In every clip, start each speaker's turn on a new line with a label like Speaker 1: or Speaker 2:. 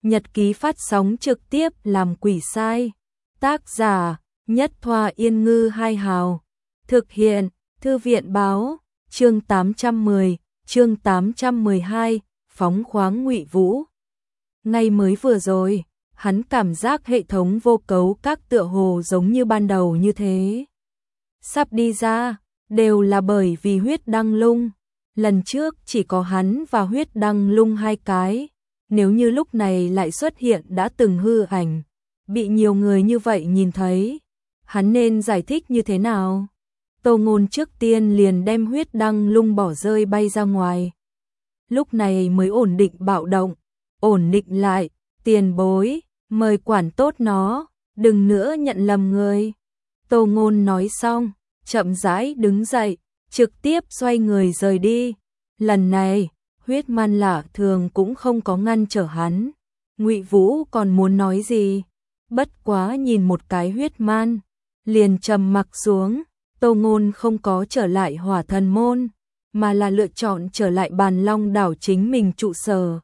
Speaker 1: Nhật ký phát sóng trực tiếp làm quỷ sai. Tác giả Nhất Thoa Yên Ngư Hai Hào. Thực hiện Thư viện Báo. Chương 810, chương 812, phóng khoáng Ngụy Vũ. Ngay mới vừa rồi, hắn cảm giác hệ thống vô cấu các tựa hồ giống như ban đầu như thế. Sắp đi ra, đều là bởi vì huyết đăng lung. Lần trước chỉ có hắn và huyết đăng lung hai cái. Nếu như lúc này lại xuất hiện đã từng hư ảnh, bị nhiều người như vậy nhìn thấy, hắn nên giải thích như thế nào? Tô Ngôn trước tiên liền đem huyết đăng lung bỏ rơi bay ra ngoài. Lúc này mới ổn định bạo động, ổn định lại, tiền bối, mời quản tốt nó, đừng nữa nhận lầm người. Tô Ngôn nói xong, chậm rãi đứng dậy, trực tiếp xoay người rời đi. Lần này, huyết man lạ thường cũng không có ngăn trở hắn. Ngụy Vũ còn muốn nói gì, bất quá nhìn một cái huyết man, liền trầm mặc xuống. Tô Ngôn không có trở lại Hỏa Thần Môn, mà là lựa chọn trở lại Bàn Long đảo chính mình trụ sở.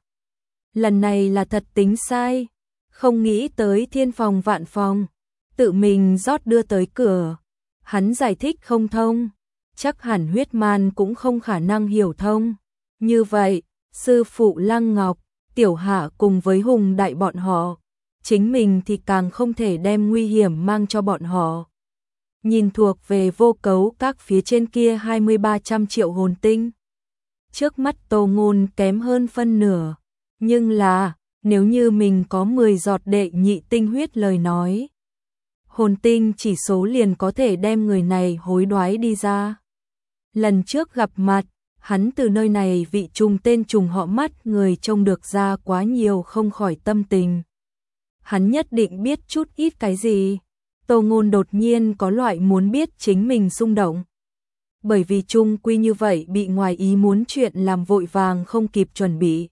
Speaker 1: Lần này là thật tính sai, không nghĩ tới thiên phòng vạn phòng, tự mình rót đưa tới cửa. Hắn giải thích không thông, chắc hẳn huyết man cũng không khả năng hiểu thông. Như vậy, sư phụ Lăng Ngọc, Tiểu Hạ cùng với Hùng Đại bọn họ, chính mình thì càng không thể đem nguy hiểm mang cho bọn họ. Nhìn thuộc về vô cấu các phía trên kia 2300 triệu hồn tinh. Trước mắt Tô Ngôn kém hơn phân nửa, nhưng là, nếu như mình có 10 giọt đệ nhị tinh huyết lời nói, hồn tinh chỉ số liền có thể đem người này hối đoái đi ra. Lần trước gặp mặt, hắn từ nơi này vị trùng tên trùng họ mắt người trông được ra quá nhiều không khỏi tâm tình. Hắn nhất định biết chút ít cái gì. Tô Ngôn đột nhiên có loại muốn biết chính mình xung động. Bởi vì chung quy như vậy bị ngoài ý muốn chuyện làm vội vàng không kịp chuẩn bị.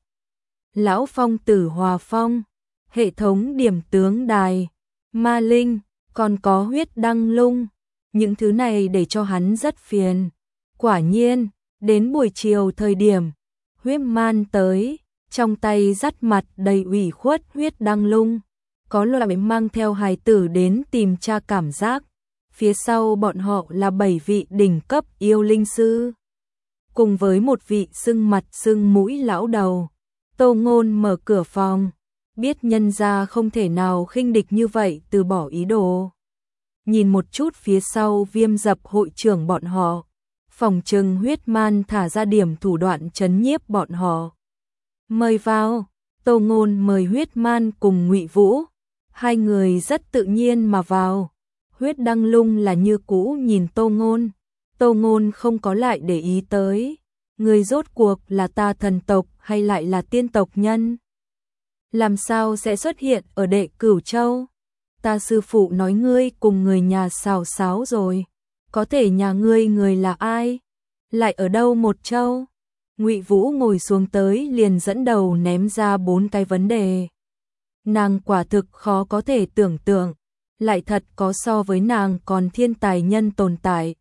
Speaker 1: Lão Phong Tử Hòa Phong, hệ thống điểm tướng đài, ma linh, còn có huyết đăng lung. Những thứ này để cho hắn rất phiền. Quả nhiên, đến buổi chiều thời điểm, huyết man tới, trong tay dắt mặt đầy ủy khuất huyết đăng lung. Có loại mang theo hài tử đến tìm cha cảm giác. Phía sau bọn họ là 7 vị đỉnh cấp yêu linh sư, cùng với một vị sưng mặt sưng mũi lão đầu. Tô Ngôn mở cửa phòng, biết nhân gia không thể nào khinh địch như vậy từ bỏ ý đồ. Nhìn một chút phía sau Viêm Dập hội trưởng bọn họ, phòng trừng huyết man thả ra điểm thủ đoạn trấn nhiếp bọn họ. Mời vào. Tô Ngôn mời huyết man cùng Ngụy Vũ. Hai người rất tự nhiên mà vào. Huyết đăng lung là như cũ nhìn Tô Ngôn. Tô Ngôn không có lại để ý tới. Người rốt cuộc là ta thần tộc hay lại là tiên tộc nhân? Làm sao sẽ xuất hiện ở Đệ Cửu Châu? Ta sư phụ nói ngươi cùng người nhà xào xáo rồi. Có thể nhà ngươi người là ai? Lại ở đâu một châu? Ngụy Vũ ngồi xuống tới liền dẫn đầu ném ra 4 cái vấn đề. Nàng quả thực khó có thể tưởng tượng, lại thật có so với nàng còn thiên tài nhân tồn tại.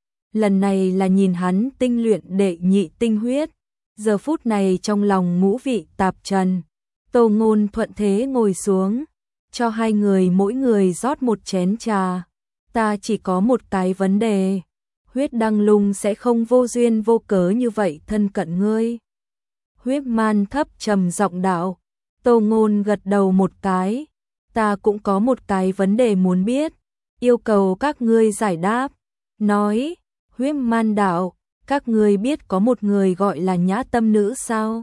Speaker 1: Lần này là nhìn hắn tinh luyện đệ nhị tinh huyết, giờ phút này trong lòng ngũ vị tạp trần. Tô Ngôn thuận thế ngồi xuống, cho hai người mỗi người rót một chén trà. Ta chỉ có một cái vấn đề, huyết đăng lung sẽ không vô duyên vô cớ như vậy thân cận ngươi. Huyết man thấp trầm giọng đạo. Tô Ngôn gật đầu một cái. Ta cũng có một cái vấn đề muốn biết, yêu cầu các ngươi giải đáp. Nói, huyết man đạo, các ngươi biết có một người gọi là Nhã Tâm nữ sao?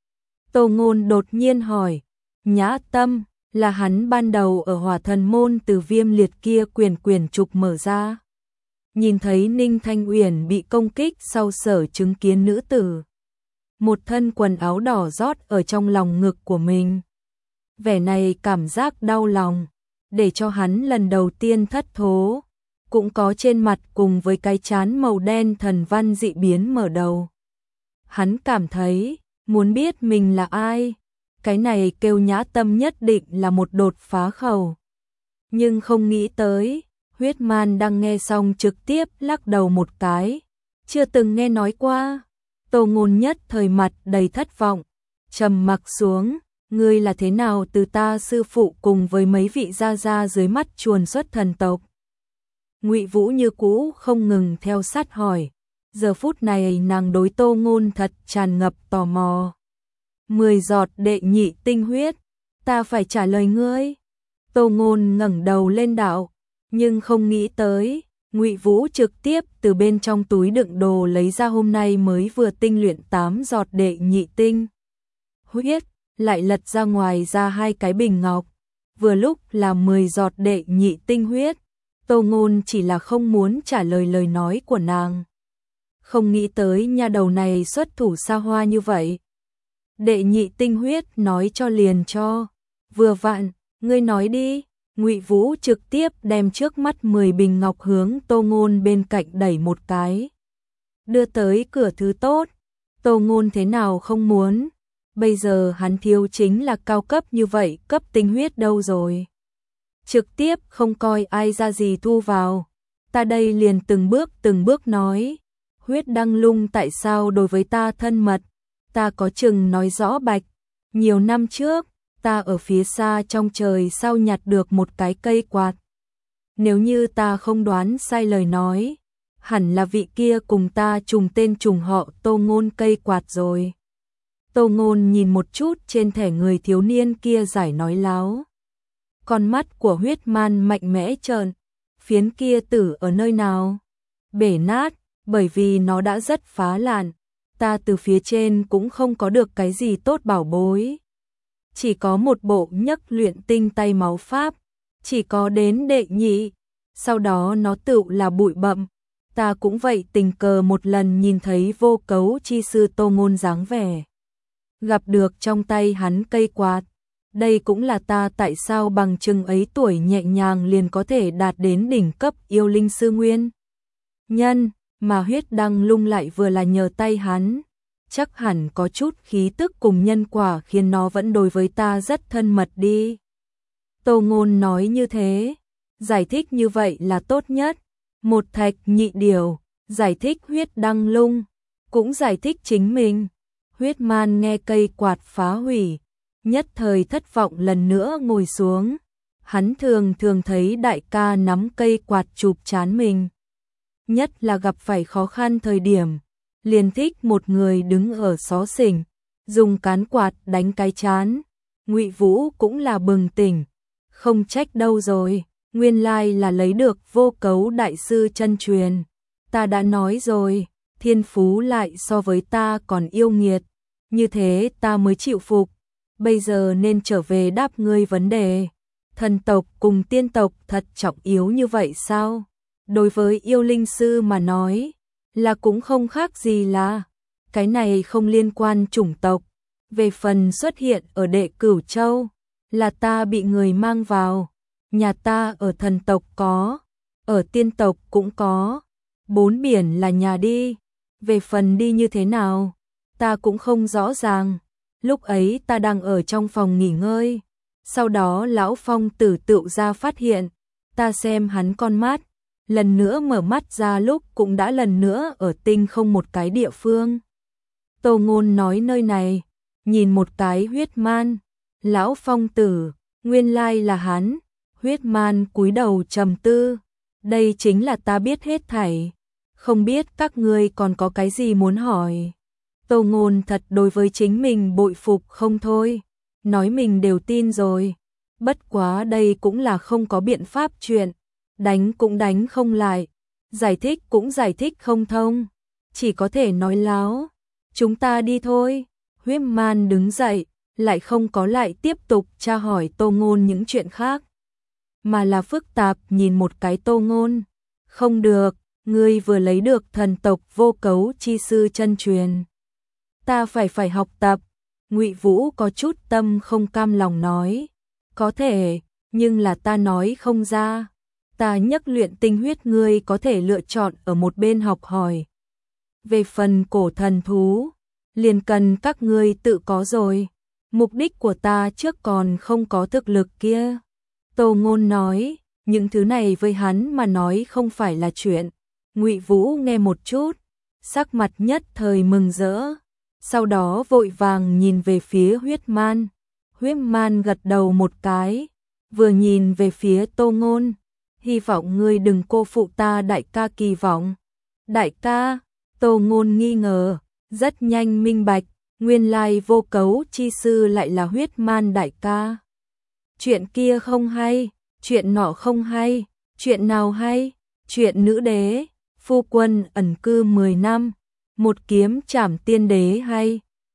Speaker 1: Tô Ngôn đột nhiên hỏi. Nhã Tâm là hắn ban đầu ở Hỏa Thần Môn từ Viêm Liệt kia quyển trục mở ra. Nhìn thấy Ninh Thanh Uyển bị công kích sau sở chứng kiến nữ tử. Một thân quần áo đỏ rót ở trong lòng ngực của mình. Vẻ này cảm giác đau lòng, để cho hắn lần đầu tiên thất thố. Cũng có trên mặt cùng với cái trán màu đen thần văn dị biến mở đầu. Hắn cảm thấy, muốn biết mình là ai. Cái này kêu Nhã Tâm nhất định là một đột phá khẩu. Nhưng không nghĩ tới, huyết man đang nghe xong trực tiếp lắc đầu một cái. Chưa từng nghe nói qua. Tô Ngôn nhất thời mặt đầy thất vọng, trầm mặc xuống, ngươi là thế nào từ ta sư phụ cùng với mấy vị gia gia dưới mắt chuồn xuất thần tộc? Ngụy Vũ như cũ không ngừng theo sát hỏi, giờ phút này nàng đối Tô Ngôn thật tràn ngập tò mò. 10 giọt đệ nhị tinh huyết, ta phải trả lời ngươi. Tô Ngôn ngẩng đầu lên đạo, nhưng không nghĩ tới, Ngụy Vũ trực tiếp từ bên trong túi đựng đồ lấy ra hôm nay mới vừa tinh luyện 8 giọt đệ nhị tinh huyết, lại lật ra ngoài ra 2 cái bình ngọc, vừa lúc là 10 giọt đệ nhị tinh huyết. Tô Ngôn chỉ là không muốn trả lời lời nói của nàng. Không nghĩ tới nha đầu này xuất thủ xa hoa như vậy. Đệ nhị tinh huyết nói cho liền cho. Vừa vặn, ngươi nói đi. Ngụy Vũ trực tiếp đem trước mắt 10 bình ngọc hướng Tô Ngôn bên cạnh đẩy một cái. Đưa tới cửa thứ tốt. Tô Ngôn thế nào không muốn. Bây giờ hắn thiếu chính là cao cấp như vậy, cấp tinh huyết đâu rồi. Trực tiếp không coi ai ra gì thu vào. Ta đây liền từng bước nói. Huyết Đăng Lung tại sao đối với ta thân mật, ta có chừng nói rõ bạch. Nhiều năm trước, ta ở phía xa trong trời sao nhặt được một cái cây quạt. Nếu như ta không đoán sai lời nói, hẳn là vị kia cùng ta trùng tên trùng họ Tô Ngôn cây quạt rồi. Tô Ngôn nhìn một chút trên thẻ người thiếu niên kia giải nói láo. Con mắt của Huyết Man mạnh mẽ trợn, phiến kia tử ở nơi nào? Bể nát, bởi vì nó đã rất phá lạn, ta từ phía trên cũng không có được cái gì tốt bảo bối. Chỉ có một bộ nhất luyện tinh tay máu pháp, chỉ có đến đệ nhị, sau đó nó tự là bụi bặm. Ta cũng vậy, tình cờ một lần nhìn thấy Vô Cấu chi sư Tô Ngôn dáng vẻ. Gặp được trong tay hắn cây quạt. Đây cũng là ta tại sao bằng chừng ấy tuổi nhẹ nhàng liền có thể đạt đến đỉnh cấp yêu linh sư nguyên nhân, mà Huyết Đăng Lung lại vừa là nhờ tay hắn. Chắc hẳn có chút khí tức cùng nhân quả khiến nó vẫn đối với ta rất thân mật đi. Tô Ngôn nói như thế, giải thích như vậy là tốt nhất. Một thạch nhị điều, giải thích Huyết Đăng Lung, cũng giải thích chính mình. Huyết Man nghe cây quạt phá hủy, nhất thời thất vọng lần nữa ngồi xuống. Hắn thường thấy đại ca nắm cây quạt chụp trán mình. Nhất là gặp phải khó khăn thời điểm, liền thích một người đứng ở xó xỉnh, dùng cán quạt đánh cái trán. Ngụy Vũ cũng là bừng tỉnh, không trách đâu rồi, nguyên lai là lấy được Vô Cấu đại sư chân truyền. Ta đã nói rồi, thiên phú lại so với ta còn yêu nghiệt, như thế ta mới chịu phục. Bây giờ nên trở về đáp ngươi vấn đề. Thần tộc cùng tiên tộc thật trọng yếu như vậy sao? Đối với yêu linh sư mà nói, là cũng không khác gì là. Cái này không liên quan chủng tộc. Về phần xuất hiện ở Đệ Cửu Châu, là ta bị người mang vào. Nhà ta ở thần tộc có, ở tiên tộc cũng có. 4 biển là nhà đi. Về phần đi như thế nào, ta cũng không rõ ràng. Lúc ấy ta đang ở trong phòng nghỉ ngơi, sau đó lão Phong Tử tựu ra phát hiện, ta xem hắn con mắt, lần nữa mở mắt ra lúc cũng đã lần nữa ở tinh không một cái địa phương. Tô Ngôn nói nơi này, nhìn một cái Huyết Man, lão Phong Tử, nguyên lai là hắn. Huyết Man cúi đầu trầm tư, đây chính là ta biết hết thảy, không biết các ngươi còn có cái gì muốn hỏi. Tô Ngôn thật đối với chính mình bội phục không thôi, nói mình đều tin rồi, bất quá đây cũng là không có biện pháp chuyện, đánh cũng đánh không lại, giải thích cũng giải thích không thông, chỉ có thể nói láo, chúng ta đi thôi. Huyết Man đứng dậy, lại không có lại tiếp tục tra hỏi Tô Ngôn những chuyện khác, mà là phức tạp nhìn một cái Tô Ngôn. Không được, ngươi vừa lấy được thần tộc Vô Cấu chi sư chân truyền, ta phải học tập. Ngụy Vũ có chút tâm không cam lòng nói, có thể, nhưng là ta nói không ra. Ta nhất luyện tinh huyết ngươi có thể lựa chọn ở một bên học hỏi. Về phần cổ thần thú, liền cần các ngươi tự có rồi. Mục đích của ta trước còn không có thực lực kia. Tô Ngôn nói, những thứ này với hắn mà nói không phải là chuyện. Ngụy Vũ nghe một chút, sắc mặt nhất thời mừng rỡ. Sau đó vội vàng nhìn về phía Huyết Man. Huyết Man gật đầu một cái, vừa nhìn về phía Tô Ngôn, hy vọng ngươi đừng cô phụ ta đại ca kỳ vọng. Đại ca, Tô Ngôn nghi ngờ, rất nhanh minh bạch, nguyên lai Vô Cấu chi sư lại là Huyết Man đại ca. Chuyện kia không hay, chuyện nọ không hay, chuyện nào hay? Chuyện nữ đế, phu quân ẩn cư 10 năm, một kiếm trảm tiên đế hay?